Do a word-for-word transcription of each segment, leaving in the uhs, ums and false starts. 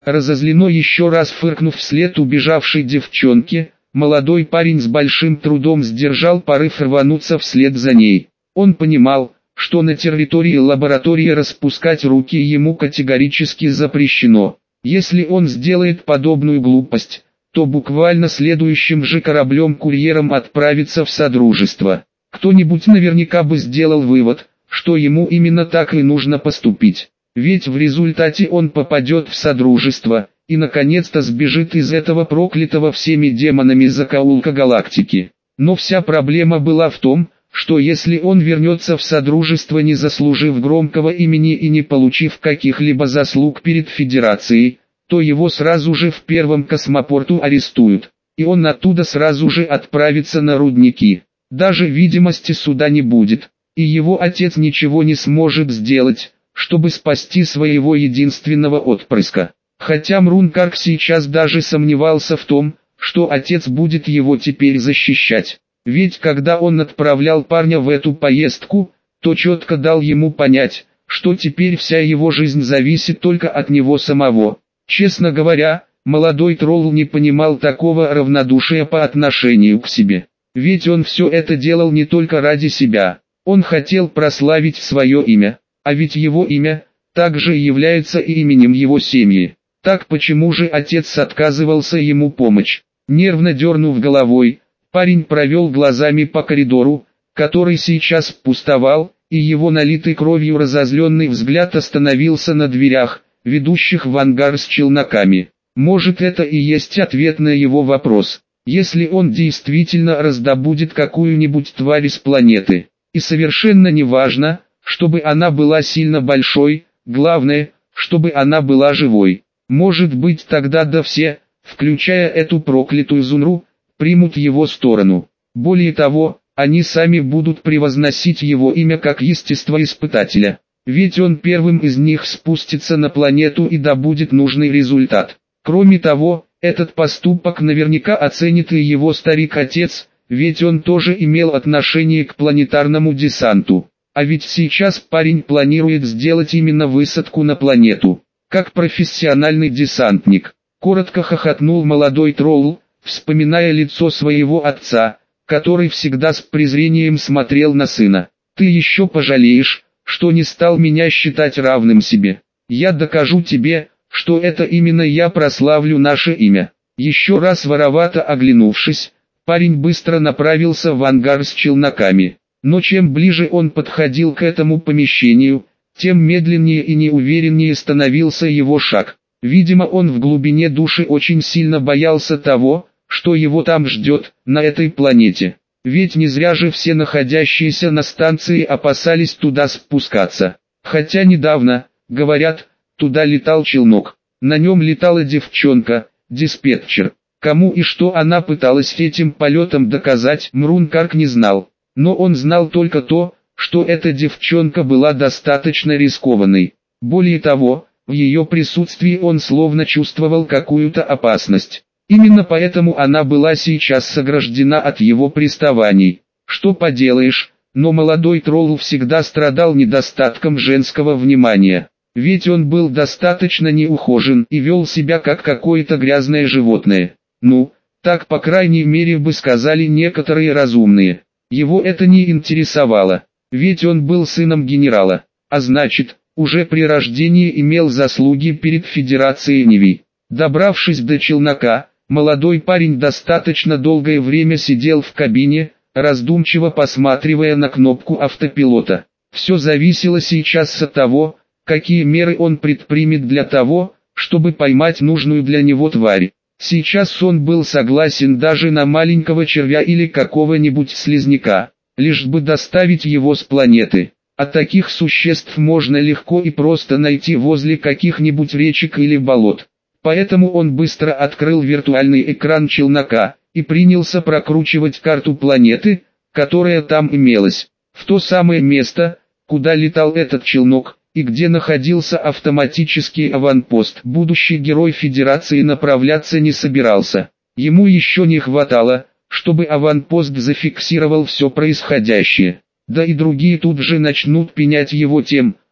Разозленно еще раз фыркнув вслед убежавшей девчонке, молодой парень с большим трудом сдержал порыв рвануться вслед за ней. Он понимал, что на территории лаборатории распускать руки ему категорически запрещено. Если он сделает подобную глупость, то буквально следующим же кораблем-курьером отправится в Содружество. Кто-нибудь наверняка бы сделал вывод, что ему именно так и нужно поступить. Ведь в результате он попадет в Содружество, и наконец-то сбежит из этого проклятого всеми демонами закоулка галактики. Но вся проблема была в том, что если он вернется в Содружество, не заслужив громкого имени и не получив каких-либо заслуг перед Федерацией, то его сразу же в первом космопорту арестуют, и он оттуда сразу же отправится на рудники. Даже видимости суда не будет, и его отец ничего не сможет сделать, чтобы спасти своего единственного отпрыска. Хотя Мрункарк сейчас даже сомневался в том, что отец будет его теперь защищать. Ведь когда он отправлял парня в эту поездку, то четко дал ему понять, что теперь вся его жизнь зависит только от него самого. Честно говоря, молодой тролл не понимал такого равнодушия по отношению к себе. Ведь он все это делал не только ради себя. Он хотел прославить свое имя, а ведь его имя также является и именем его семьи. Так почему же отец отказывался ему помочь? Нервно дернув головой, парень провел глазами по коридору, который сейчас пустовал, и его налитый кровью разозленный взгляд остановился на дверях, ведущих в ангар с челноками. Может, это и есть ответ на его вопрос, если он действительно раздобудет какую-нибудь тварь с планеты. И совершенно не важно, чтобы она была сильно большой, главное, чтобы она была живой. Может быть, тогда да все, включая эту проклятую Зунру, примут его сторону. Более того, они сами будут превозносить его имя как естествоиспытателя. Ведь он первым из них спустится на планету и добудет нужный результат. Кроме того, этот поступок наверняка оценит и его старик-отец, ведь он тоже имел отношение к планетарному десанту. А ведь сейчас парень планирует сделать именно высадку на планету, как профессиональный десантник. Коротко хохотнул молодой тролл, вспоминая лицо своего отца, который всегда с презрением смотрел на сына. «Ты еще пожалеешь, что не стал меня считать равным себе. Я докажу тебе, что это именно я прославлю наше имя». Еще раз воровато оглянувшись, парень быстро направился в ангар с челноками. Но чем ближе он подходил к этому помещению, тем медленнее и неувереннее становился его шаг. Видимо, он в глубине души очень сильно боялся того, что его там ждет, на этой планете. Ведь не зря же все находящиеся на станции опасались туда спускаться. Хотя недавно, говорят, туда летал челнок. На нем летала девчонка, диспетчер. Кому и что она пыталась этим полетом доказать, Мрункарк не знал. Но он знал только то, что эта девчонка была достаточно рискованной. Более того, в ее присутствии он словно чувствовал какую-то опасность. Именно поэтому она была сейчас сограждена от его приставаний. Что поделаешь, но молодой тролл всегда страдал недостатком женского внимания. Ведь он был достаточно неухожен и вел себя как какое-то грязное животное. Ну, так по крайней мере бы сказали некоторые разумные. Его это не интересовало, ведь он был сыном генерала, а значит, уже при рождении имел заслуги перед Федерацией Неви. Добравшись до челнока, молодой парень достаточно долгое время сидел в кабине, раздумчиво посматривая на кнопку автопилота. Все зависело сейчас от того, какие меры он предпримет для того, чтобы поймать нужную для него тварь. Сейчас он был согласен даже на маленького червя или какого-нибудь слизняка, лишь бы доставить его с планеты. А таких существ можно легко и просто найти возле каких-нибудь речек или болот. Поэтому он быстро открыл виртуальный экран челнока и принялся прокручивать карту планеты, которая там имелась. В то самое место, куда летал этот челнок, и где находился автоматический аванпост, будущий герой Федерации направляться не собирался. Ему еще не хватало, чтобы аванпост зафиксировал все происходящее. Да и другие тут же начнут пенять его тем,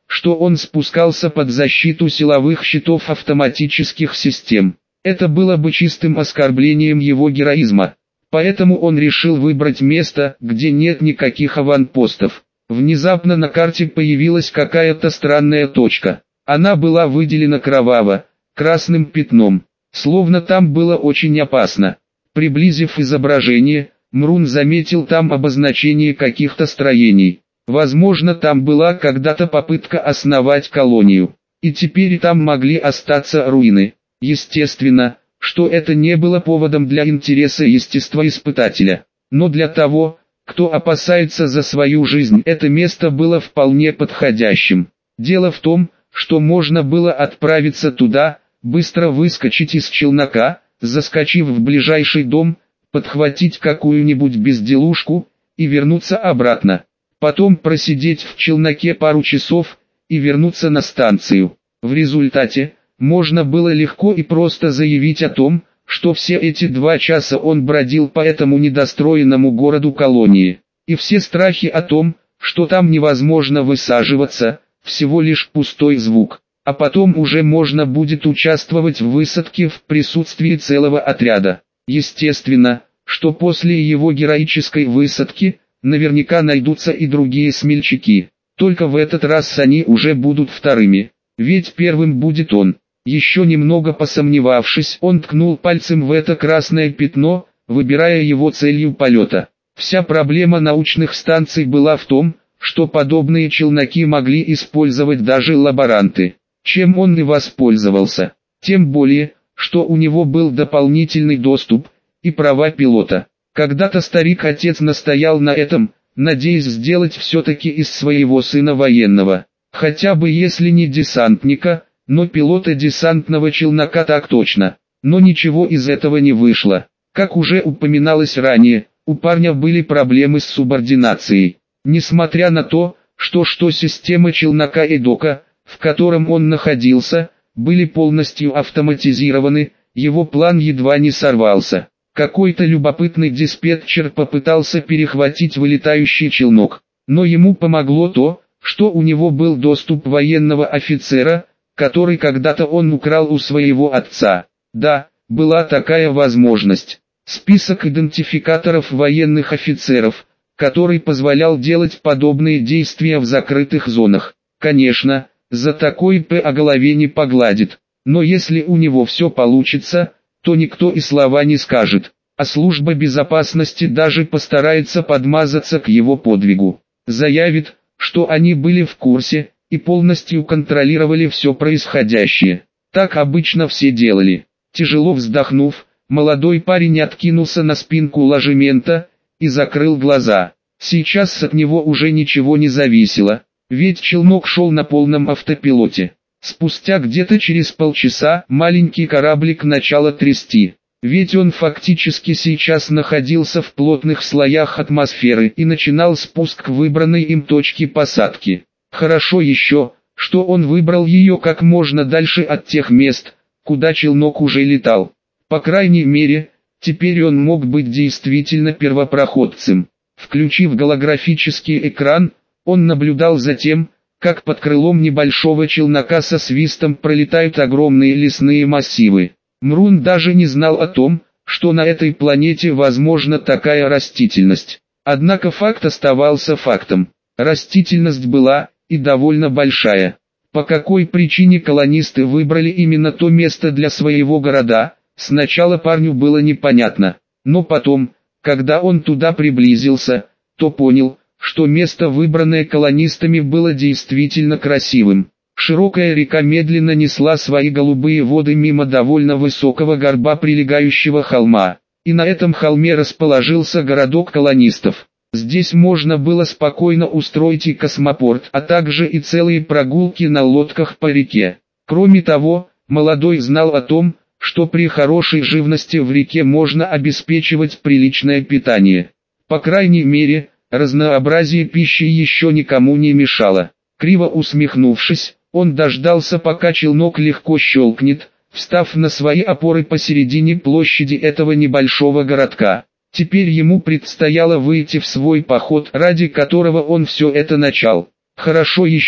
что он спускался под защиту силовых щитов автоматических систем. Это было бы чистым оскорблением его героизма. Поэтому он решил выбрать место, где нет никаких аванпостов. Внезапно на карте появилась какая-то странная точка. Она была выделена кроваво, красным пятном, словно там было очень опасно. Приблизив изображение, Мрун заметил там обозначение каких-то строений. Возможно, там была когда-то попытка основать колонию, и теперь там могли остаться руины. Естественно, что это не было поводом для интереса естествоиспытателя, но для того, кто опасается за свою жизнь, это место было вполне подходящим. Дело в том, что можно было отправиться туда, быстро выскочить из челнока, заскочив в ближайший дом, подхватить какую-нибудь безделушку и вернуться обратно. Потом просидеть в челноке пару часов и вернуться на станцию. В результате, можно было легко и просто заявить о том, что все эти два часа он бродил по этому недостроенному городу-колонии. И все страхи о том, что там невозможно высаживаться, всего лишь пустой звук. А потом уже можно будет участвовать в высадке в присутствии целого отряда. Естественно, что после его героической высадки, наверняка найдутся и другие смельчаки. Только в этот раз они уже будут вторыми. Ведь первым будет он. Еще немного посомневавшись, он ткнул пальцем в это красное пятно, выбирая его целью полета. Вся проблема научных станций была в том, что подобные челноки могли использовать даже лаборанты. Чем он и воспользовался. Тем более, что у него был дополнительный доступ и права пилота. Когда-то старик-отец настоял на этом, надеясь сделать все-таки из своего сына военного. Хотя бы если не десантника, но пилота десантного челнока так точно. Но ничего из этого не вышло. Как уже упоминалось ранее, у парня были проблемы с субординацией. Несмотря на то, что что система челнока и дока, в котором он находился, были полностью автоматизированы, его план едва не сорвался. Какой-то любопытный диспетчер попытался перехватить вылетающий челнок, но ему помогло то, что у него был доступ военного офицера, который когда-то он украл у своего отца. Да, была такая возможность. Список идентификаторов военных офицеров, который позволял делать подобные действия в закрытых зонах. Конечно, за такой по голове не погладит, но если у него все получится, то никто и слова не скажет, а служба безопасности даже постарается подмазаться к его подвигу. Заявит, что они были в курсе и полностью контролировали все происходящее. Так обычно все делали. Тяжело вздохнув, молодой парень откинулся на спинку ложемента и закрыл глаза. Сейчас от него уже ничего не зависело, ведь челнок шел на полном автопилоте. Спустя где-то через полчаса маленький кораблик начало трясти, ведь он фактически сейчас находился в плотных слоях атмосферы и начинал спуск к выбранной им точке посадки. Хорошо еще, что он выбрал ее как можно дальше от тех мест, куда челнок уже летал. По крайней мере, теперь он мог быть действительно первопроходцем. Включив голографический экран, он наблюдал за тем, как под крылом небольшого челнока со свистом пролетают огромные лесные массивы. Мрун даже не знал о том, что на этой планете возможна такая растительность. Однако факт оставался фактом. Растительность была, и довольно большая. По какой причине колонисты выбрали именно то место для своего города, сначала парню было непонятно. Но потом, когда он туда приблизился, то понял, что место, выбранное колонистами, было действительно красивым. Широкая река медленно несла свои голубые воды мимо довольно высокого горба прилегающего холма, и на этом холме расположился городок колонистов. Здесь можно было спокойно устроить и космопорт, а также и целые прогулки на лодках по реке. Кроме того, молодой знал о том, что при хорошей живности в реке можно обеспечивать приличное питание. По крайней мере, разнообразие пищи еще никому не мешало. Криво усмехнувшись, он дождался, пока челнок легко щелкнет, встав на свои опоры посередине площади этого небольшого городка. Теперь ему предстояло выйти в свой поход, ради которого он все это начал. Хорошо еще,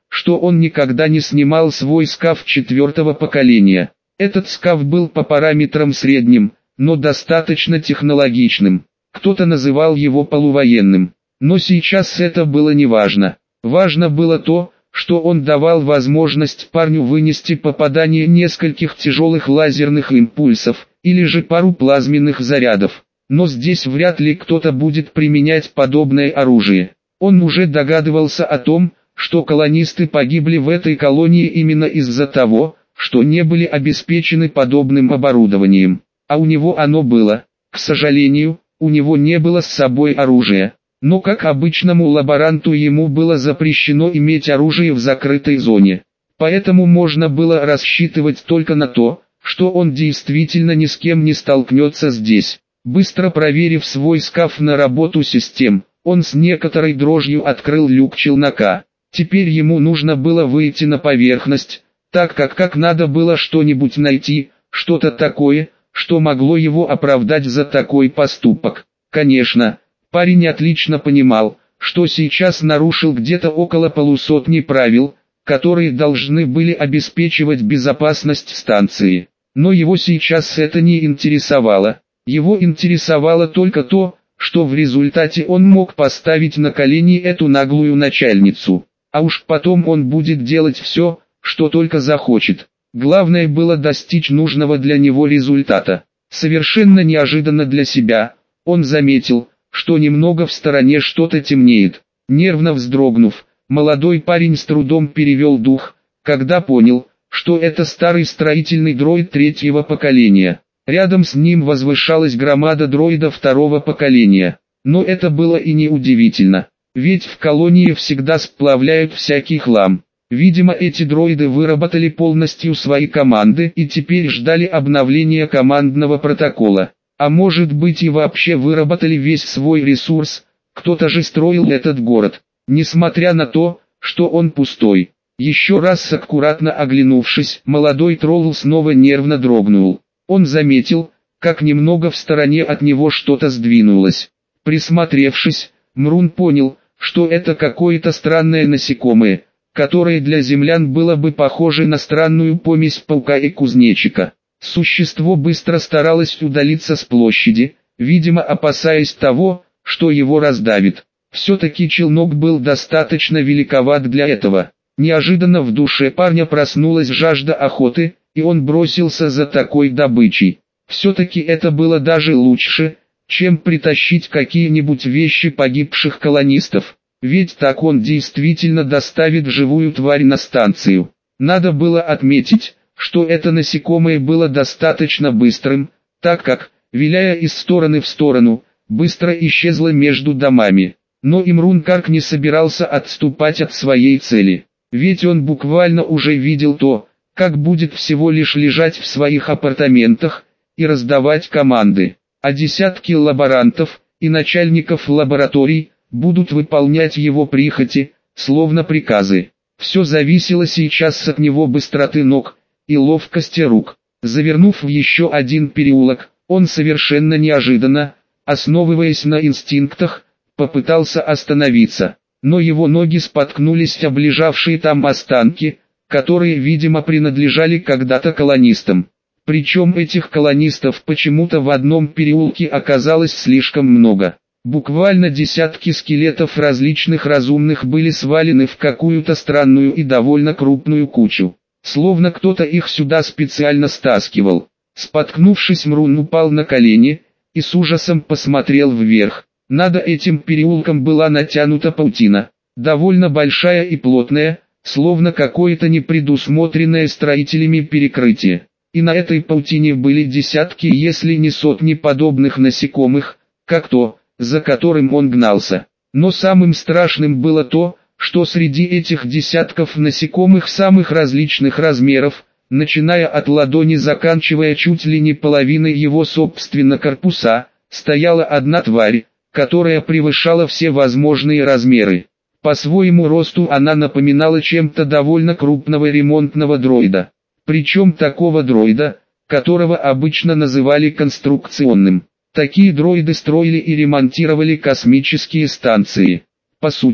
что он никогда не снимал свой скаф четвертого поколения. Этот скаф был по параметрам средним, но достаточно технологичным. Кто-то называл его полувоенным. Но сейчас это было не важно. Важно было то, что он давал возможность парню вынести попадание нескольких тяжелых лазерных импульсов, или же пару плазменных зарядов. Но здесь вряд ли кто-то будет применять подобное оружие. Он уже догадывался о том, что колонисты погибли в этой колонии именно из-за того, что не были обеспечены подобным оборудованием. А у него оно было. К сожалению, у него не было с собой оружия. Но как обычному лаборанту ему было запрещено иметь оружие в закрытой зоне. Поэтому можно было рассчитывать только на то, что он действительно ни с кем не столкнется здесь. Быстро проверив свой скаф на работу систем, он с некоторой дрожью открыл люк челнока. Теперь ему нужно было выйти на поверхность, так как как надо было что-нибудь найти, что-то такое, что могло его оправдать за такой поступок. Конечно, парень отлично понимал, что сейчас нарушил где-то около полусотни правил, которые должны были обеспечивать безопасность станции. Но его сейчас это не интересовало. Его интересовало только то, что в результате он мог поставить на колени эту наглую начальницу. А уж потом он будет делать все, что только захочет. Главное было достичь нужного для него результата. Совершенно неожиданно для себя, он заметил, что немного в стороне что-то темнеет. Нервно вздрогнув, молодой парень с трудом перевел дух, когда понял, что это старый строительный дроид третьего поколения. Рядом с ним возвышалась громада дроида второго поколения. Но это было и не удивительно, ведь в колонии всегда сплавляют всякий хлам. Видимо, эти дроиды выработали полностью свои команды и теперь ждали обновления командного протокола. А может быть и вообще выработали весь свой ресурс, кто-то же строил этот город, несмотря на то, что он пустой. Еще раз аккуратно оглянувшись, молодой тролл снова нервно дрогнул. Он заметил, как немного в стороне от него что-то сдвинулось. Присмотревшись, Мрун понял, что это какое-то странное насекомое, которое для землян было бы похоже на странную помесь паука и кузнечика. Существо быстро старалось удалиться с площади, видимо опасаясь того, что его раздавит. Все-таки челнок был достаточно великоват для этого. Неожиданно в душе парня проснулась жажда охоты, и он бросился за такой добычей. Все-таки это было даже лучше, чем притащить какие-нибудь вещи погибших колонистов. Ведь так он действительно доставит живую тварь на станцию. Надо было отметить, что это насекомое было достаточно быстрым, так как, виляя из стороны в сторону, быстро исчезло между домами. Но Имрун Карк не собирался отступать от своей цели. Ведь он буквально уже видел то, как будет всего лишь лежать в своих апартаментах и раздавать команды, а десятки лаборантов и начальников лабораторий будут выполнять его прихоти, словно приказы. Все зависело сейчас от него быстроты ног и ловкости рук. Завернув в еще один переулок, он совершенно неожиданно, основываясь на инстинктах, попытался остановиться. Но его ноги споткнулись об лежавшие там останки, которые, видимо, принадлежали когда-то колонистам. Причем этих колонистов почему-то в одном переулке оказалось слишком много. Буквально десятки скелетов различных разумных были свалены в какую-то странную и довольно крупную кучу. Словно кто-то их сюда специально стаскивал. Споткнувшись, Мрун упал на колени и с ужасом посмотрел вверх. Над этим переулком была натянута паутина, довольно большая и плотная, словно какое-то непредусмотренное строителями перекрытие. И на этой паутине были десятки, если не сотни подобных насекомых, как то, за которым он гнался. Но самым страшным было то, что среди этих десятков насекомых самых различных размеров, начиная от ладони заканчивая чуть ли не половиной его собственно корпуса, стояла одна тварь, которая превышала все возможные размеры. По своему росту она напоминала чем-то довольно крупного ремонтного дроида. Причем такого дроида, которого обычно называли конструкционным. Такие дроиды строили и ремонтировали космические станции. По сути,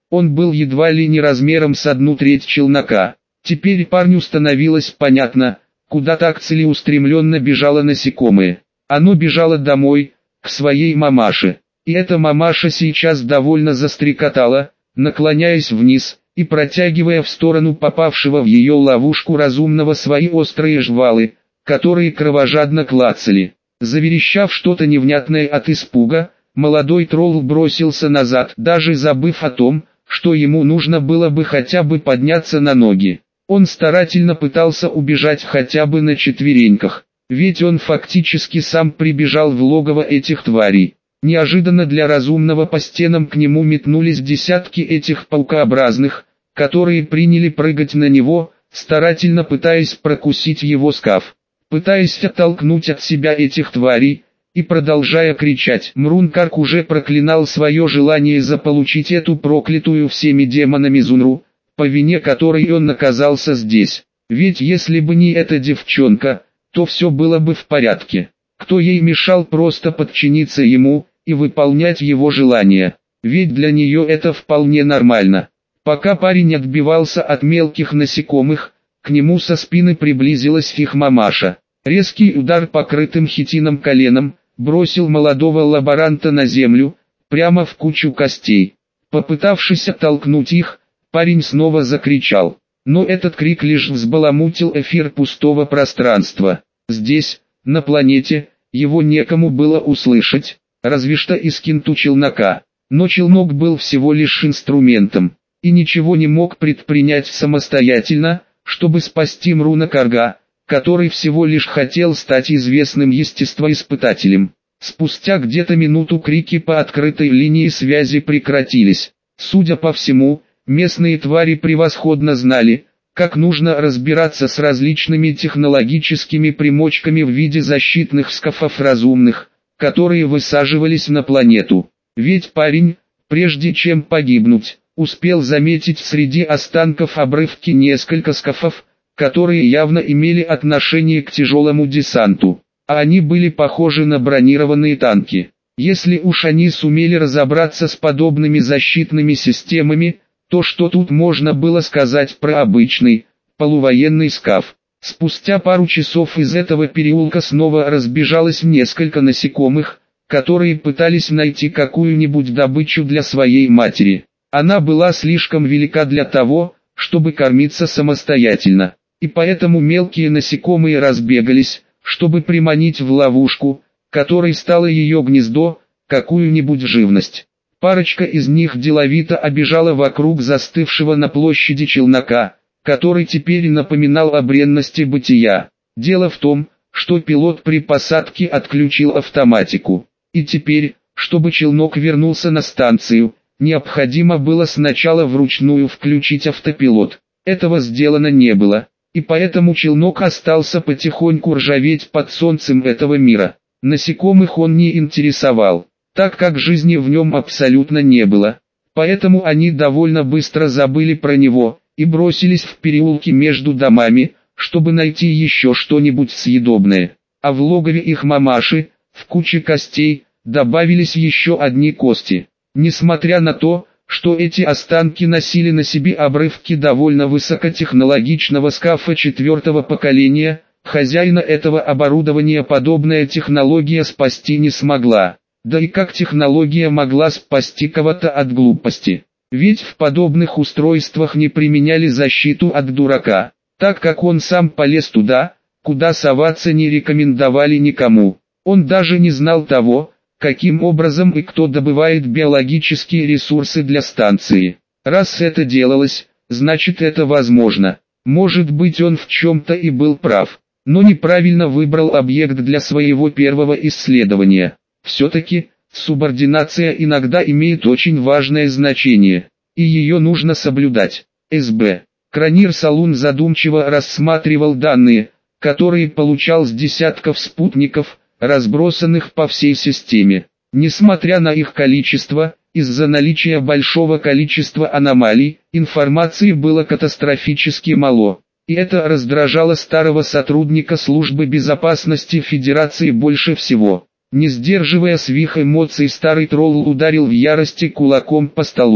Он был едва ли не размером с одну треть челнока. Теперь парню становилось понятно, куда так целеустремленно бежало насекомое. Оно бежало домой, к своей мамаше. И эта мамаша сейчас довольно застрекотала, наклоняясь вниз, и протягивая в сторону попавшего в ее ловушку разумного свои острые жвалы, которые кровожадно клацали. Заверещав что-то невнятное от испуга, молодой тролл бросился назад, даже забыв о том, что ему нужно было бы хотя бы подняться на ноги. Он старательно пытался убежать хотя бы на четвереньках, ведь он фактически сам прибежал в логово этих тварей. Неожиданно для разумного по стенам к нему метнулись десятки этих паукообразных, которые приняли прыгать на него, старательно пытаясь прокусить его скаф. Пытаясь оттолкнуть от себя этих тварей, и продолжая кричать, Мрункарк уже проклинал свое желание заполучить эту проклятую всеми демонами Зунру, по вине которой он оказался здесь. Ведь если бы не эта девчонка, то все было бы в порядке. Кто ей мешал просто подчиниться ему и выполнять его желания? Ведь для нее это вполне нормально. Пока парень отбивался от мелких насекомых, к нему со спины приблизилась их мамаша. Резкий удар покрытым хитином коленом бросил молодого лаборанта на землю, прямо в кучу костей. Попытавшись оттолкнуть их, парень снова закричал. Но этот крик лишь взбаламутил эфир пустого пространства. Здесь, на планете, его некому было услышать, разве что Искинту челнока. Но челнок был всего лишь инструментом, и ничего не мог предпринять самостоятельно, чтобы спасти Мрункарга, который всего лишь хотел стать известным естествоиспытателем. Спустя где-то минуту крики по открытой линии связи прекратились. Судя по всему, местные твари превосходно знали, как нужно разбираться с различными технологическими примочками в виде защитных скафов разумных, которые высаживались на планету. Ведь парень, прежде чем погибнуть, успел заметить среди останков обрывки несколько скафов, которые явно имели отношение к тяжелому десанту, а они были похожи на бронированные танки. Если уж они сумели разобраться с подобными защитными системами, то что тут можно было сказать про обычный, полувоенный скаф? Спустя пару часов из этого переулка снова разбежалось несколько насекомых, которые пытались найти какую-нибудь добычу для своей матери. Она была слишком велика для того, чтобы кормиться самостоятельно, и поэтому мелкие насекомые разбегались, чтобы приманить в ловушку, которой стало ее гнездо, какую-нибудь живность. Парочка из них деловито обежала вокруг застывшего на площади челнока, который теперь напоминал о бренности бытия. Дело в том, что пилот при посадке отключил автоматику, и теперь, чтобы челнок вернулся на станцию, необходимо было сначала вручную включить автопилот. Этого сделано не было, и поэтому челнок остался потихоньку ржаветь под солнцем этого мира. Насекомых он не интересовал, так как жизни в нем абсолютно не было. Поэтому они довольно быстро забыли про него, и бросились в переулки между домами, чтобы найти еще что-нибудь съедобное. А в логове их мамаши, в куче костей, добавились еще одни кости. Несмотря на то, что эти останки носили на себе обрывки довольно высокотехнологичного скафа четвертого поколения, хозяина этого оборудования подобная технология спасти не смогла. Да и как технология могла спасти кого-то от глупости? Ведь в подобных устройствах не применяли защиту от дурака, так как он сам полез туда, куда соваться не рекомендовали никому. Он даже не знал того, каким образом и кто добывает биологические ресурсы для станции. Раз это делалось, значит это возможно. Может быть, он в чем-то и был прав, но неправильно выбрал объект для своего первого исследования. Все-таки, субординация иногда имеет очень важное значение, и ее нужно соблюдать. СБ. Кранир Салун задумчиво рассматривал данные, которые получал с десятков спутников, разбросанных по всей системе. Несмотря на их количество, из-за наличия большого количества аномалий, информации было катастрофически мало. И это раздражало старого сотрудника службы безопасности Федерации больше всего. Не сдерживая своих эмоций, старый тролл ударил в ярости кулаком по столу.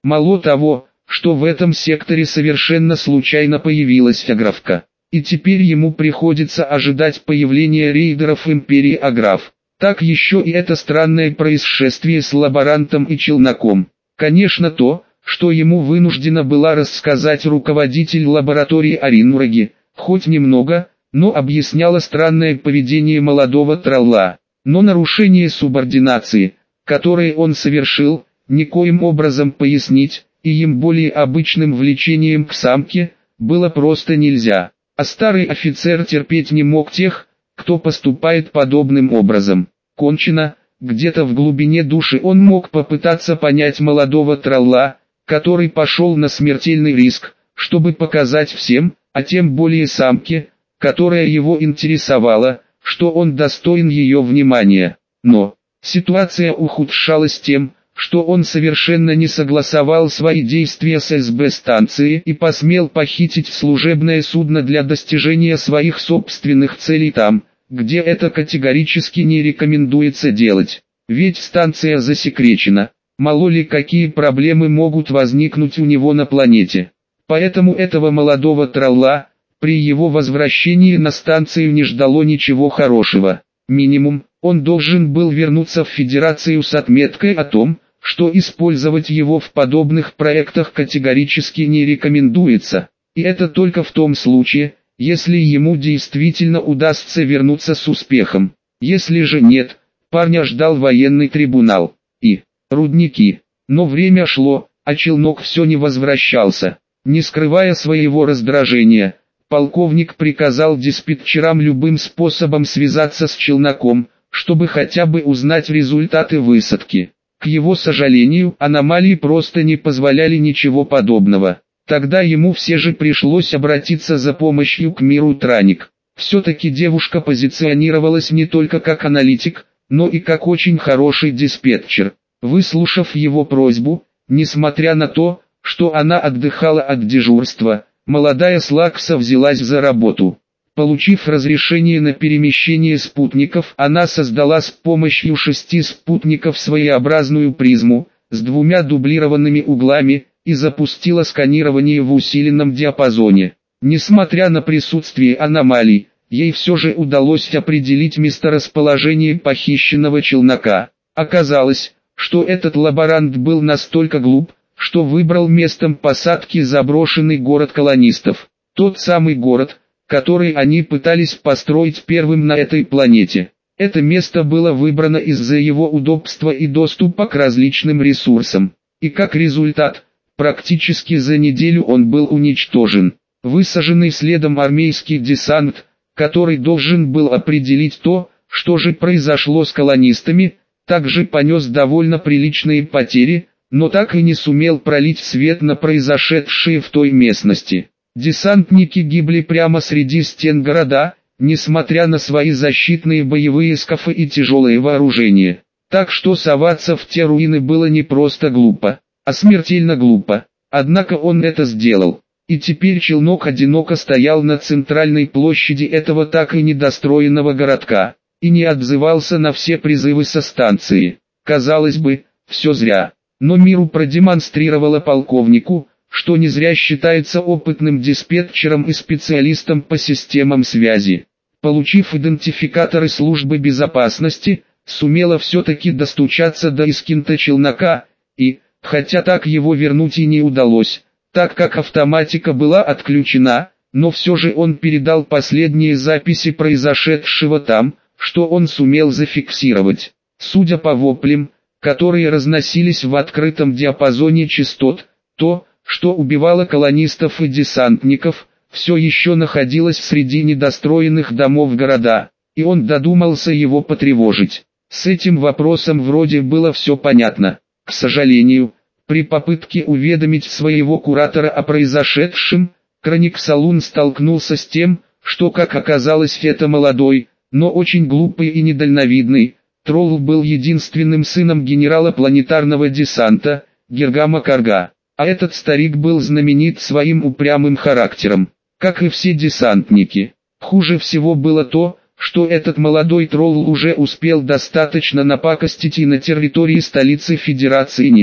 Мало того, что в этом секторе совершенно случайно появилась Аграфка, и теперь ему приходится ожидать появления рейдеров Империи Аграф. Так еще и это странное происшествие с лаборантом и челноком. Конечно, то, что ему вынуждена была рассказать руководитель лаборатории Оринураги, хоть немного, но объясняло странное поведение молодого тролла. Но нарушение субординации, которое он совершил, никоим образом пояснить, и им более обычным влечением к самке, было просто нельзя. А старый офицер терпеть не мог тех, кто поступает подобным образом. Кончено, где-то в глубине души он мог попытаться понять молодого тролла, который пошел на смертельный риск, чтобы показать всем, а тем более самке, которая его интересовала, что он достоин ее внимания. Но ситуация ухудшалась тем, что он совершенно не согласовал свои действия с СБ-станцией и посмел похитить служебное судно для достижения своих собственных целей там, где это категорически не рекомендуется делать. Ведь станция засекречена, мало ли какие проблемы могут возникнуть у него на планете. Поэтому этого молодого тролла, при его возвращении на станцию не ждало ничего хорошего. Минимум, он должен был вернуться в Федерацию с отметкой о том, что использовать его в подобных проектах категорически не рекомендуется. И это только в том случае, если ему действительно удастся вернуться с успехом. Если же нет, парня ждал военный трибунал и рудники. Но время шло, а челнок все не возвращался. Не скрывая своего раздражения, полковник приказал диспетчерам любым способом связаться с челноком, чтобы хотя бы узнать результаты высадки. К его сожалению, аномалии просто не позволяли ничего подобного. Тогда ему все же пришлось обратиться за помощью к Миру Траник. Все-таки девушка позиционировалась не только как аналитик, но и как очень хороший диспетчер. Выслушав его просьбу, несмотря на то, что она отдыхала от дежурства, молодая Слакса взялась за работу. Получив разрешение на перемещение спутников, она создала с помощью шести спутников своеобразную призму, с двумя дублированными углами, и запустила сканирование в усиленном диапазоне. Несмотря на присутствие аномалий, ей все же удалось определить месторасположение похищенного челнока. Оказалось, что этот лаборант был настолько глуп, что выбрал местом посадки заброшенный город колонистов. Тот самый город, который они пытались построить первым на этой планете. Это место было выбрано из-за его удобства и доступа к различным ресурсам. И как результат, практически за неделю он был уничтожен. Высаженный следом армейский десант, который должен был определить то, что же произошло с колонистами, также понес довольно приличные потери, но так и не сумел пролить свет на произошедшее в той местности. Десантники гибли прямо среди стен города, несмотря на свои защитные боевые скафы и тяжелое вооружение. Так что соваться в те руины было не просто глупо, а смертельно глупо. Однако он это сделал. И теперь челнок одиноко стоял на центральной площади этого так и недостроенного городка, и не отзывался на все призывы со станции. Казалось бы, все зря. Но Миру продемонстрировала полковнику, что не зря считается опытным диспетчером и специалистом по системам связи. Получив идентификаторы службы безопасности, сумела все-таки достучаться до эскинта челнока, и, хотя так его вернуть и не удалось, так как автоматика была отключена, но все же он передал последние записи произошедшего там, что он сумел зафиксировать. Судя по воплям, которые разносились в открытом диапазоне частот, то, что убивало колонистов и десантников, все еще находилось среди недостроенных домов города, и он додумался его потревожить. С этим вопросом вроде было все понятно. К сожалению, при попытке уведомить своего куратора о произошедшем, Краник Салун столкнулся с тем, что, как оказалось, это молодой, но очень глупый и недальновидный тролл был единственным сыном генерала планетарного десанта, Гергама Карга. А этот старик был знаменит своим упрямым характером, как и все десантники. Хуже всего было то, что этот молодой тролл уже успел достаточно напакостить и на территории столицы Федерации Неви.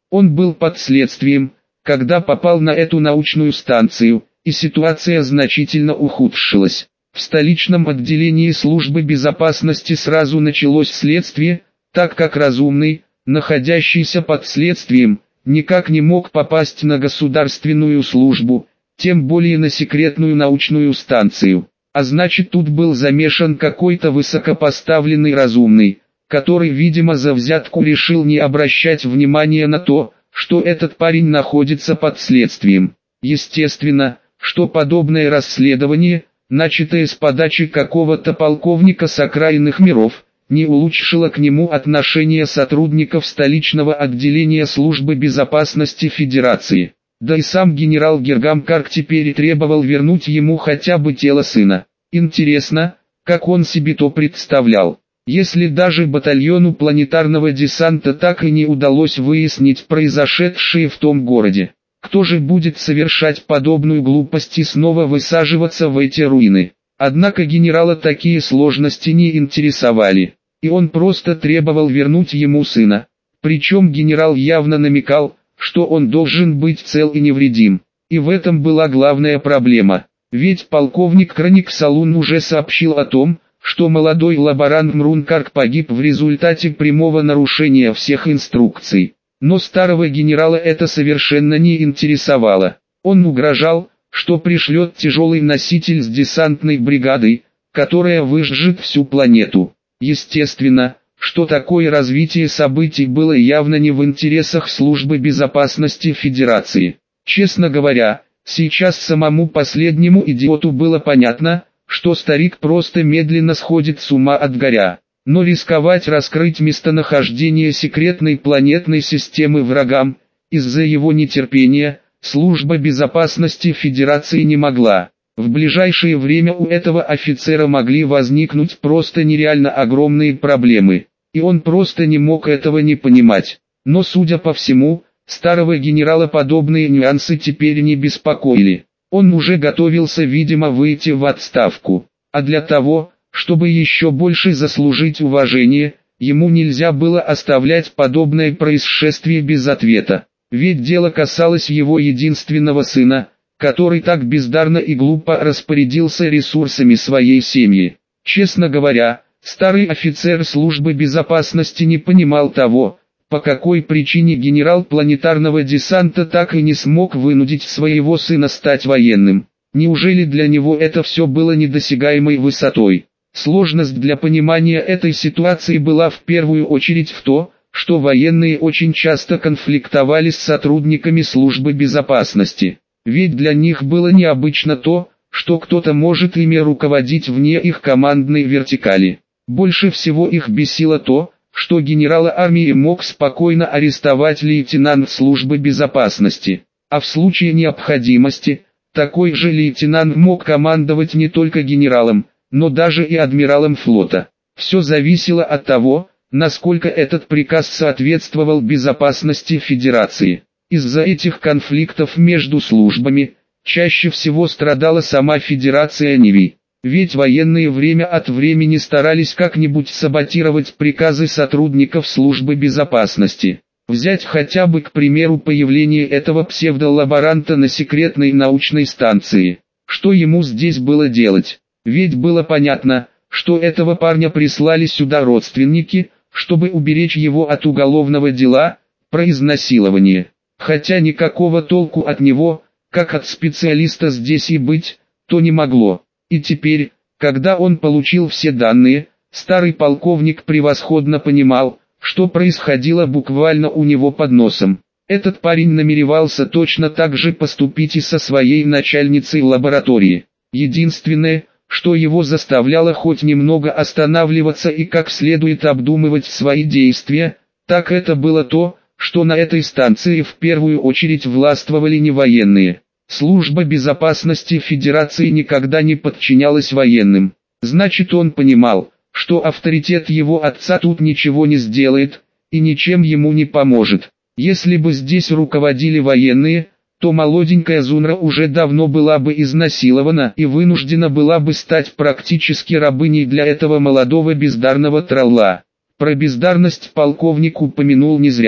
Он был под следствием, когда попал на эту научную станцию, и ситуация значительно ухудшилась. В столичном отделении службы безопасности сразу началось следствие, так как разумный, находящийся под следствием, никак не мог попасть на государственную службу, тем более на секретную научную станцию. А значит, тут был замешан какой-то высокопоставленный разумный, который, видимо, за взятку решил не обращать внимания на то, что этот парень находится под следствием. Естественно, что подобное расследование, начатое с подачи какого-то полковника с окраинных миров, не улучшило к нему отношение сотрудников столичного отделения службы безопасности Федерации. Да и сам генерал Гергам-Карк теперь требовал вернуть ему хотя бы тело сына. Интересно, как он себе то представлял. Если даже батальону планетарного десанта так и не удалось выяснить произошедшее в том городе, кто же будет совершать подобную глупость и снова высаживаться в эти руины? Однако генерала такие сложности не интересовали, и он просто требовал вернуть ему сына. Причем генерал явно намекал, что он должен быть цел и невредим. И в этом была главная проблема. Ведь полковник Краник Салун уже сообщил о том, что молодой лаборант Мрункарк погиб в результате прямого нарушения всех инструкций. Но старого генерала это совершенно не интересовало. Он угрожал, что пришлет тяжелый носитель с десантной бригадой, которая выжжет всю планету. Естественно, что такое развитие событий было явно не в интересах службы безопасности Федерации. Честно говоря, сейчас самому последнему идиоту было понятно, что старик просто медленно сходит с ума от горя. Но рисковать раскрыть местонахождение секретной планетной системы врагам, из-за его нетерпения, служба безопасности Федерации не могла. В ближайшее время у этого офицера могли возникнуть просто нереально огромные проблемы, и он просто не мог этого не понимать. Но судя по всему, старого генерала подобные нюансы теперь не беспокоили. Он уже готовился, видимо, выйти в отставку, а для того, чтобы еще больше заслужить уважение, ему нельзя было оставлять подобное происшествие без ответа. Ведь дело касалось его единственного сына, который так бездарно и глупо распорядился ресурсами своей семьи. Честно говоря, старый офицер службы безопасности не понимал того, по какой причине генерал планетарного десанта так и не смог вынудить своего сына стать военным. Неужели для него это все было недосягаемой высотой? Сложность для понимания этой ситуации была в первую очередь в том, что военные очень часто конфликтовали с сотрудниками службы безопасности. Ведь для них было необычно то, что кто-то может ими руководить вне их командной вертикали. Больше всего их бесило то, что генерала армии мог спокойно арестовать лейтенант службы безопасности, а в случае необходимости, такой же лейтенант мог командовать не только генералом, но даже и адмиралом флота. Все зависело от того, насколько этот приказ соответствовал безопасности Федерации. Из-за этих конфликтов между службами, чаще всего страдала сама Федерация Неви. Ведь военные время от времени старались как-нибудь саботировать приказы сотрудников службы безопасности. Взять хотя бы, к примеру, появление этого псевдолаборанта на секретной научной станции. Что ему здесь было делать? Ведь было понятно, что этого парня прислали сюда родственники, чтобы уберечь его от уголовного дела, про изнасилование. Хотя никакого толку от него, как от специалиста здесь и быть, то не могло. И теперь, когда он получил все данные, старый полковник превосходно понимал, что происходило буквально у него под носом. Этот парень намеревался точно так же поступить и со своей начальницей лаборатории. Единственное, что его заставляло хоть немного останавливаться и как следует обдумывать свои действия, так это было то, что на этой станции в первую очередь властвовали не военные. Служба безопасности Федерации никогда не подчинялась военным. Значит, он понимал, что авторитет его отца тут ничего не сделает, и ничем ему не поможет. Если бы здесь руководили военные, то молоденькая Зунра уже давно была бы изнасилована и вынуждена была бы стать практически рабыней для этого молодого бездарного тролла. Про бездарность полковник упомянул не зря.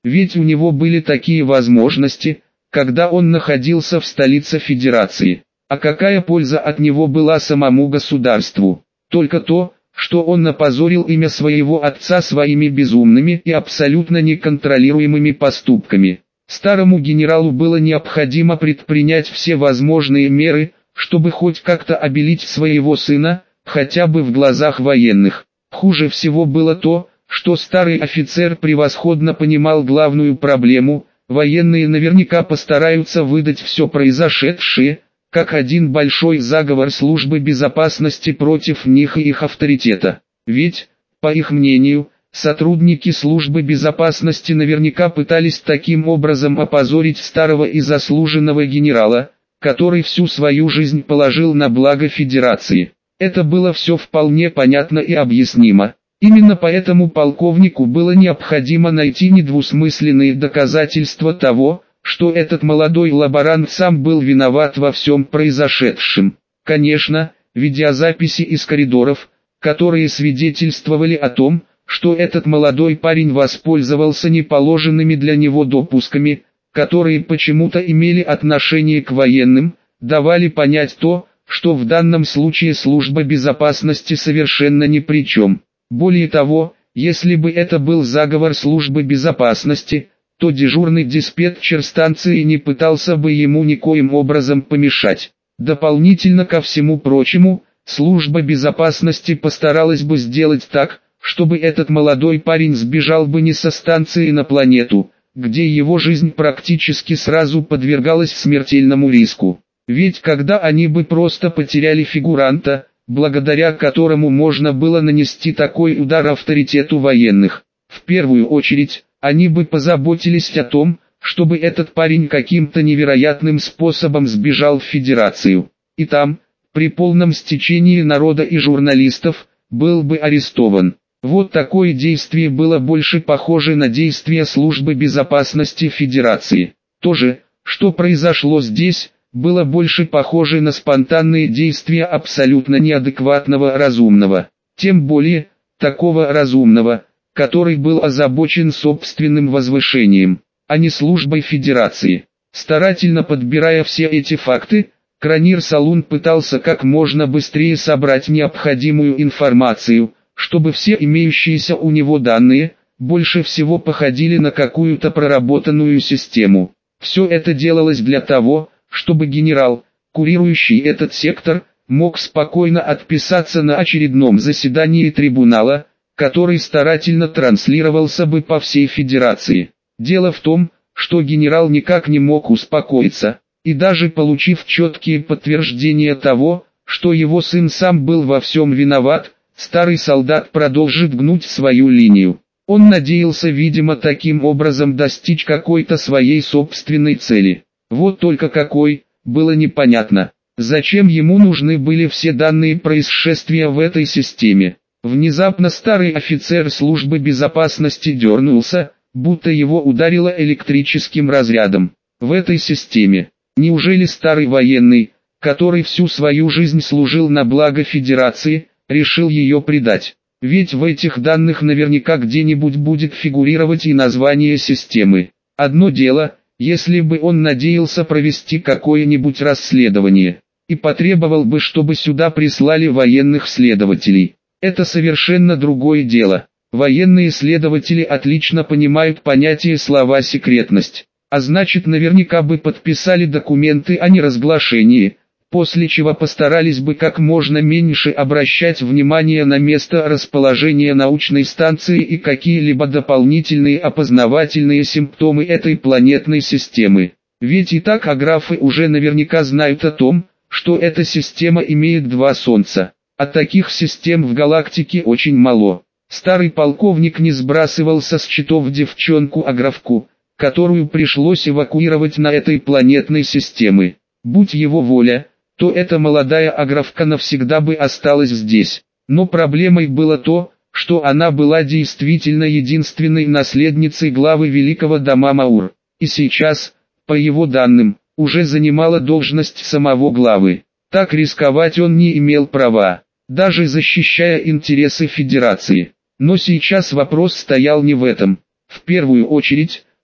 Ведь у него были такие возможности, когда он находился в столице Федерации. А какая польза от него была самому государству? Только то, что он опозорил имя своего отца своими безумными и абсолютно неконтролируемыми поступками. Старому генералу было необходимо предпринять все возможные меры, чтобы хоть как-то обелить своего сына, хотя бы в глазах военных. Хуже всего было то, что старый офицер превосходно понимал главную проблему: военные наверняка постараются выдать все произошедшее, как один большой заговор службы безопасности против них и их авторитета. Ведь, по их мнению, сотрудники службы безопасности наверняка пытались таким образом опозорить старого и заслуженного генерала, который всю свою жизнь положил на благо Федерации. Это было все вполне понятно и объяснимо. Именно поэтому полковнику было необходимо найти недвусмысленные доказательства того, что этот молодой лаборант сам был виноват во всем произошедшем. Конечно, видеозаписи из коридоров, которые свидетельствовали о том, что этот молодой парень воспользовался неположенными для него допусками, которые почему-то имели отношение к военным, давали понять то, что в данном случае служба безопасности совершенно ни при чем. Более того, если бы это был заговор службы безопасности, то дежурный диспетчер станции не пытался бы ему никоим образом помешать. Дополнительно ко всему прочему, служба безопасности постаралась бы сделать так, чтобы этот молодой парень сбежал бы не со станции на планету, где его жизнь практически сразу подвергалась смертельному риску. Ведь когда они бы просто потеряли фигуранта, благодаря которому можно было нанести такой удар авторитету военных, в первую очередь, они бы позаботились о том, чтобы этот парень каким-то невероятным способом сбежал в Федерацию. И там, при полном стечении народа и журналистов, был бы арестован. Вот такое действие было больше похоже на действия службы безопасности Федерации. То же, что произошло здесь, было больше похоже на спонтанные действия абсолютно неадекватного разумного. Тем более, такого разумного, который был озабочен собственным возвышением, а не службой Федерации. Старательно подбирая все эти факты, Кранир Салун пытался как можно быстрее собрать необходимую информацию, чтобы все имеющиеся у него данные, больше всего походили на какую-то проработанную систему. Все это делалось для того, чтобы генерал, курирующий этот сектор, мог спокойно отписаться на очередном заседании трибунала, который старательно транслировался бы по всей Федерации. Дело в том, что генерал никак не мог успокоиться, и даже получив четкие подтверждения того, что его сын сам был во всем виноват, старый солдат продолжит гнуть свою линию. Он надеялся, видимо, таким образом достичь какой-то своей собственной цели. Вот только какой, было непонятно. Зачем ему нужны были все данные происшествия в этой системе? Внезапно старый офицер службы безопасности дернулся, будто его ударило электрическим разрядом. В этой системе. Неужели старый военный, который всю свою жизнь служил на благо Федерации, решил ее предать? Ведь в этих данных наверняка где-нибудь будет фигурировать и название системы. Одно дело, если бы он надеялся провести какое-нибудь расследование, и потребовал бы, чтобы сюда прислали военных следователей. Это совершенно другое дело. Военные следователи отлично понимают понятие слова «секретность», а значит наверняка бы подписали документы о неразглашении, после чего постарались бы как можно меньше обращать внимание на место расположения научной станции и какие-либо дополнительные опознавательные симптомы этой планетной системы. Ведь и так аграфы уже наверняка знают о том, что эта система имеет два солнца, а таких систем в галактике очень мало. Старый полковник не сбрасывал со счетов девчонку-аграфку, которую пришлось эвакуировать на этой планетной системе. Будь его воля, то эта молодая аграфка навсегда бы осталась здесь. Но проблемой было то, что она была действительно единственной наследницей главы великого дома Маур, и сейчас, по его данным, уже занимала должность самого главы. Так рисковать он не имел права, даже защищая интересы Федерации. Но сейчас вопрос стоял не в этом. В первую очередь,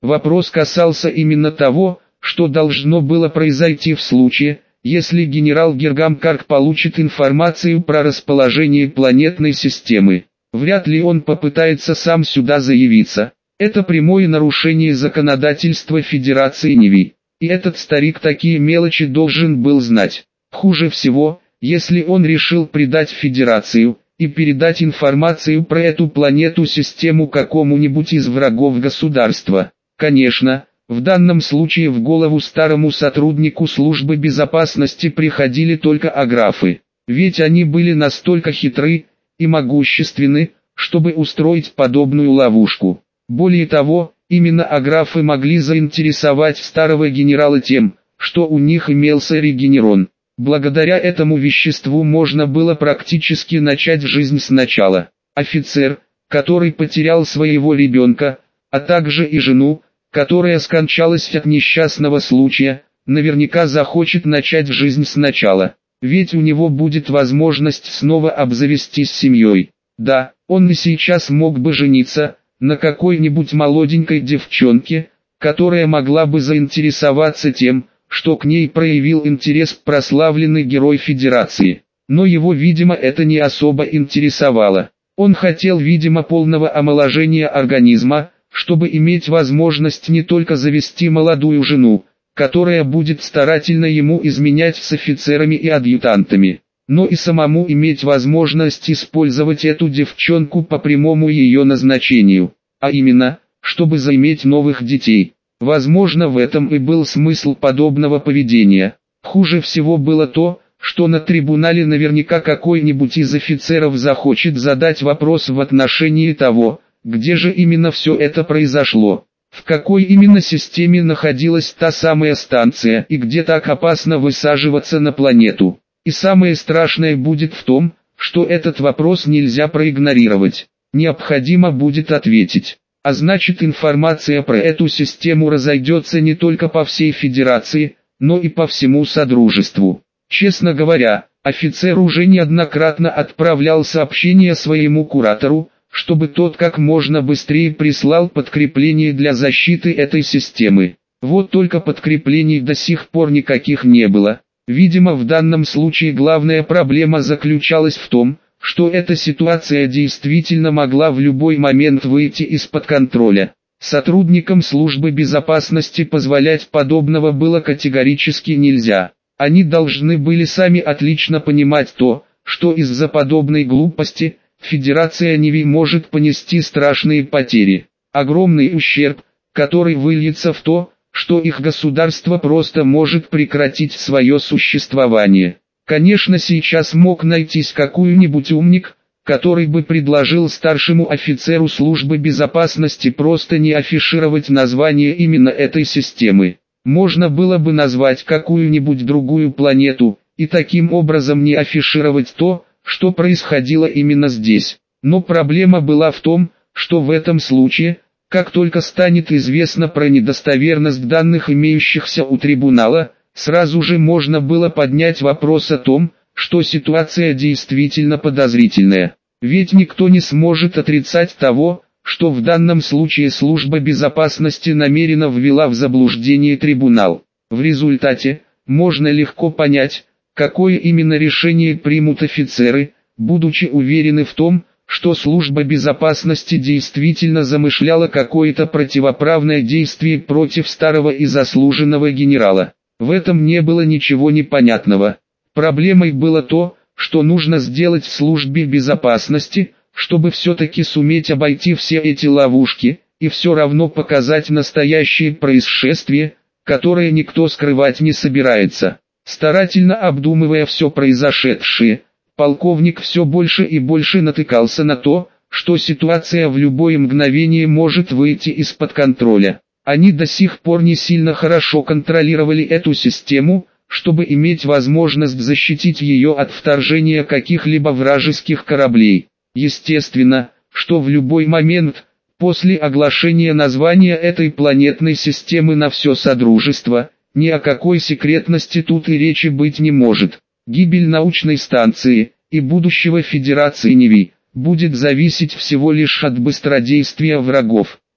Вопрос касался именно того, что должно было произойти в случае, если генерал Гергам-Карк получит информацию про расположение планетной системы. Вряд ли он попытается сам сюда заявиться. Это прямое нарушение законодательства Федерации Ниви. И этот старик такие мелочи должен был знать. Хуже всего, если он решил предать Федерацию и передать информацию про эту планету-систему какому-нибудь из врагов государства. Конечно, в данном случае в голову старому сотруднику службы безопасности приходили только аграфы. Ведь они были настолько хитры и могущественны, чтобы устроить подобную ловушку. Более того, именно аграфы могли заинтересовать старого генерала тем, что у них имелся регенерон. Благодаря этому веществу можно было практически начать жизнь сначала. Офицер, который потерял своего ребенка, а также и жену, которая скончалась от несчастного случая, наверняка захочет начать жизнь сначала. Ведь у него будет возможность снова обзавестись семьей. Да, он и сейчас мог бы жениться на какой-нибудь молоденькой девчонке, которая могла бы заинтересоваться тем, что к ней проявил интерес прославленный герой Федерации. Но его, видимо, это не особо интересовало. Он хотел, видимо, полного омоложения организма, чтобы иметь возможность не только завести молодую жену, которая будет старательно ему изменять с офицерами и адъютантами, но и самому иметь возможность использовать эту девчонку по прямому ее назначению, а именно, чтобы заиметь новых детей. Возможно, в этом и был смысл подобного поведения. Хуже всего было то, что на трибунале наверняка какой-нибудь из офицеров захочет задать вопрос в отношении того, где же именно все это произошло, в какой именно системе находилась та самая станция и где так опасно высаживаться на планету. И самое страшное будет в том, что этот вопрос нельзя проигнорировать. Необходимо будет ответить. А значит, информация про эту систему разойдется не только по всей Федерации, но и по всему Содружеству. Честно говоря, офицер уже неоднократно отправлял сообщения своему куратору, чтобы тот как можно быстрее прислал подкрепление для защиты этой системы. Вот только подкреплений до сих пор никаких не было. Видимо, в данном случае главная проблема заключалась в том, что эта ситуация действительно могла в любой момент выйти из-под контроля. Сотрудникам службы безопасности позволять подобного было категорически нельзя. Они должны были сами отлично понимать то, что из-за подобной глупости Федерация Ниви может понести страшные потери, огромный ущерб, который выльется в то, что их государство просто может прекратить свое существование. Конечно, сейчас мог найтись какой-нибудь умник, который бы предложил старшему офицеру службы безопасности просто не афишировать название именно этой системы. Можно было бы назвать какую-нибудь другую планету, и таким образом не афишировать то, что происходило именно здесь. Но проблема была в том, что в этом случае, как только станет известно про недостоверность данных, имеющихся у трибунала, сразу же можно было поднять вопрос о том, что ситуация действительно подозрительная. Ведь никто не сможет отрицать того, что в данном случае служба безопасности намеренно ввела в заблуждение трибунал. В результате, можно легко понять, какое именно решение примут офицеры, будучи уверены в том, что служба безопасности действительно замышляла какое-то противоправное действие против старого и заслуженного генерала. В этом не было ничего непонятного. Проблемой было то, что нужно сделать в службе безопасности, чтобы все-таки суметь обойти все эти ловушки, и все равно показать настоящее происшествие, которое никто скрывать не собирается. Старательно обдумывая все произошедшее, полковник все больше и больше натыкался на то, что ситуация в любое мгновение может выйти из-под контроля. Они до сих пор не сильно хорошо контролировали эту систему, чтобы иметь возможность защитить ее от вторжения каких-либо вражеских кораблей. Естественно, что в любой момент, после оглашения названия этой планетной системы на все Содружество, ни о какой секретности тут и речи быть не может. Гибель научной станции и будущего Федерации Ниви будет зависеть всего лишь от быстродействия врагов.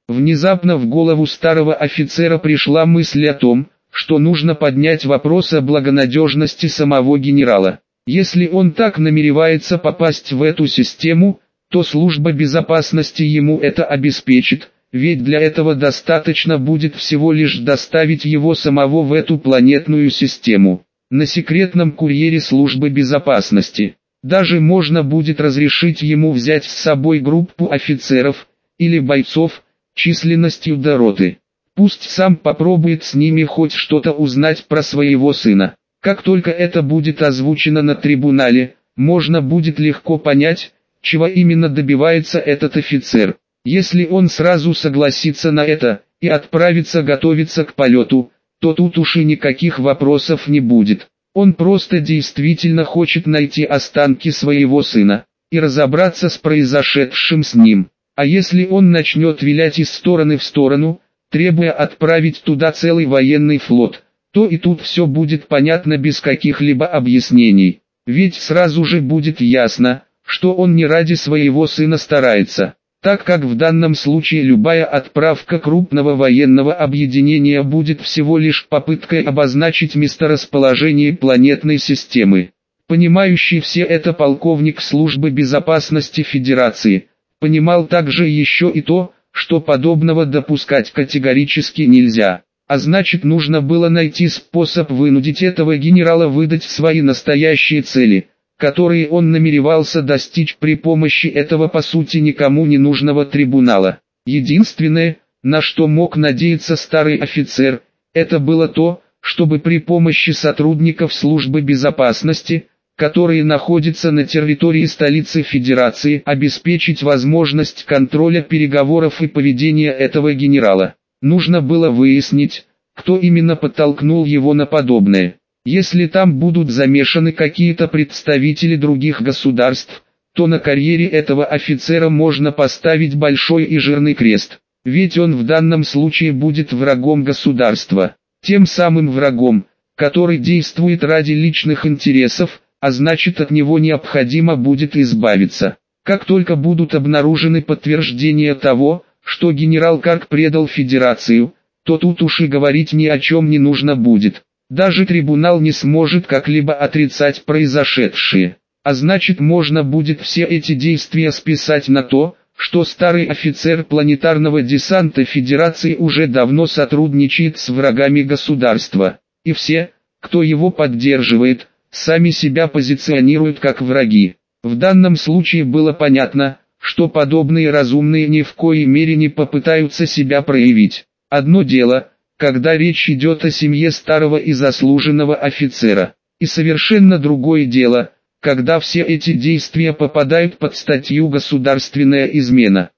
Внезапно в голову старого офицера пришла мысль о том, что нужно поднять вопрос о благонадежности самого генерала. Если он так намеревается попасть в эту систему, то служба безопасности ему это обеспечит, ведь для этого достаточно будет всего лишь доставить его самого в эту планетную систему. На секретном курьере службы безопасности. Даже можно будет разрешить ему взять с собой группу офицеров, или бойцов, численностью до роты. Пусть сам попробует с ними хоть что-то узнать про своего сына. Как только это будет озвучено на трибунале, можно будет легко понять, чего именно добивается этот офицер. Если он сразу согласится на это, и отправится готовиться к полету, то тут уж и никаких вопросов не будет. Он просто действительно хочет найти останки своего сына, и разобраться с произошедшим с ним. А если он начнет вилять из стороны в сторону, требуя отправить туда целый военный флот, то и тут все будет понятно без каких-либо объяснений. Ведь сразу же будет ясно, что он не ради своего сына старается, так как в данном случае любая отправка крупного военного объединения будет всего лишь попыткой обозначить месторасположение планетной системы. Понимающий все это полковник службы безопасности Федерации, понимал также еще и то, что подобного допускать категорически нельзя. А значит, нужно было найти способ вынудить этого генерала выдать свои настоящие цели, которые он намеревался достичь при помощи этого по сути никому не нужного трибунала. Единственное, на что мог надеяться старый офицер, это было то, чтобы при помощи сотрудников службы безопасности, которые находятся на территории столицы Федерации, обеспечить возможность контроля переговоров и поведения этого генерала. Нужно было выяснить, кто именно подтолкнул его на подобное. Если там будут замешаны какие-то представители других государств, то на карьере этого офицера можно поставить большой и жирный крест. Ведь он в данном случае будет врагом государства. Тем самым врагом, который действует ради личных интересов, а значит от него необходимо будет избавиться. Как только будут обнаружены подтверждения того, что генерал Карк предал Федерацию, то тут уж и говорить ни о чем не нужно будет. Даже трибунал не сможет как-либо отрицать произошедшее. А значит, можно будет все эти действия списать на то, что старый офицер планетарного десанта Федерации уже давно сотрудничает с врагами государства. И все, кто его поддерживает, сами себя позиционируют как враги. В данном случае было понятно, что подобные разумные ни в коей мере не попытаются себя проявить. Одно дело, когда речь идет о семье старого и заслуженного офицера, и совершенно другое дело, когда все эти действия попадают под статью «Государственная измена».